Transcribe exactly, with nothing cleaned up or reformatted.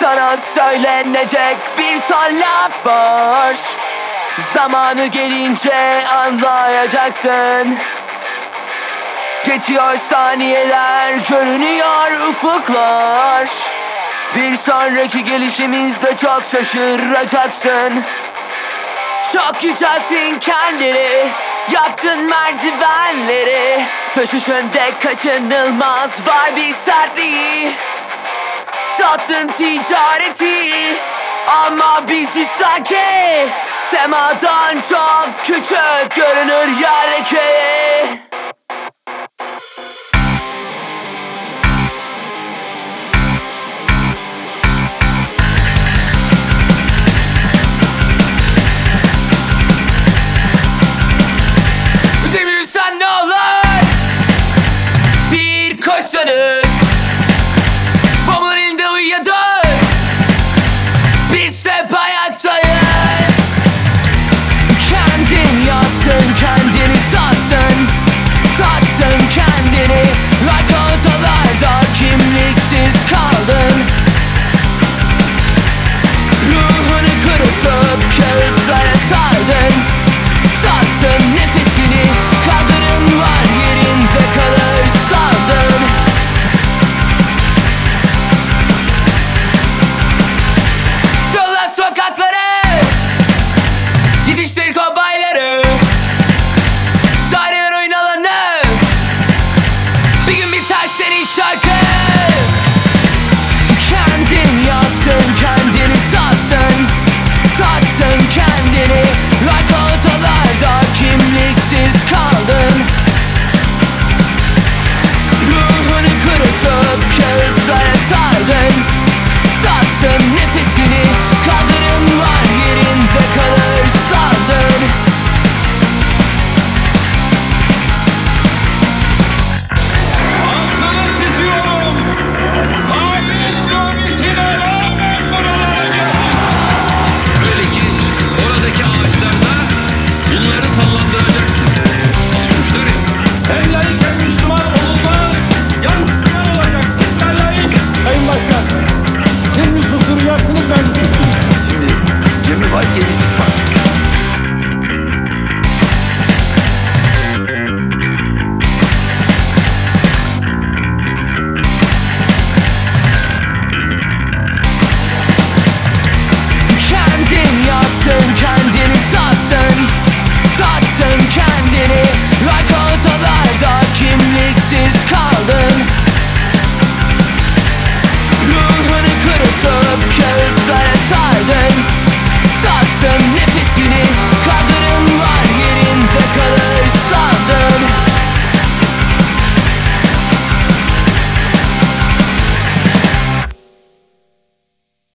Sana söylenecek bir son laf var. Zamanı gelince anlayacaksın. Geçiyor saniyeler, görünüyor ufuklar. Bir sonraki gelişimizde çok şaşıracaksın. Çok yücelttin kendini, yaptın merdivenleri. Düşüşünde kaçınılmaz var bir sertliği. Sattın ticareti ama bizi sanki semadan çok küçük görünür yerdeki.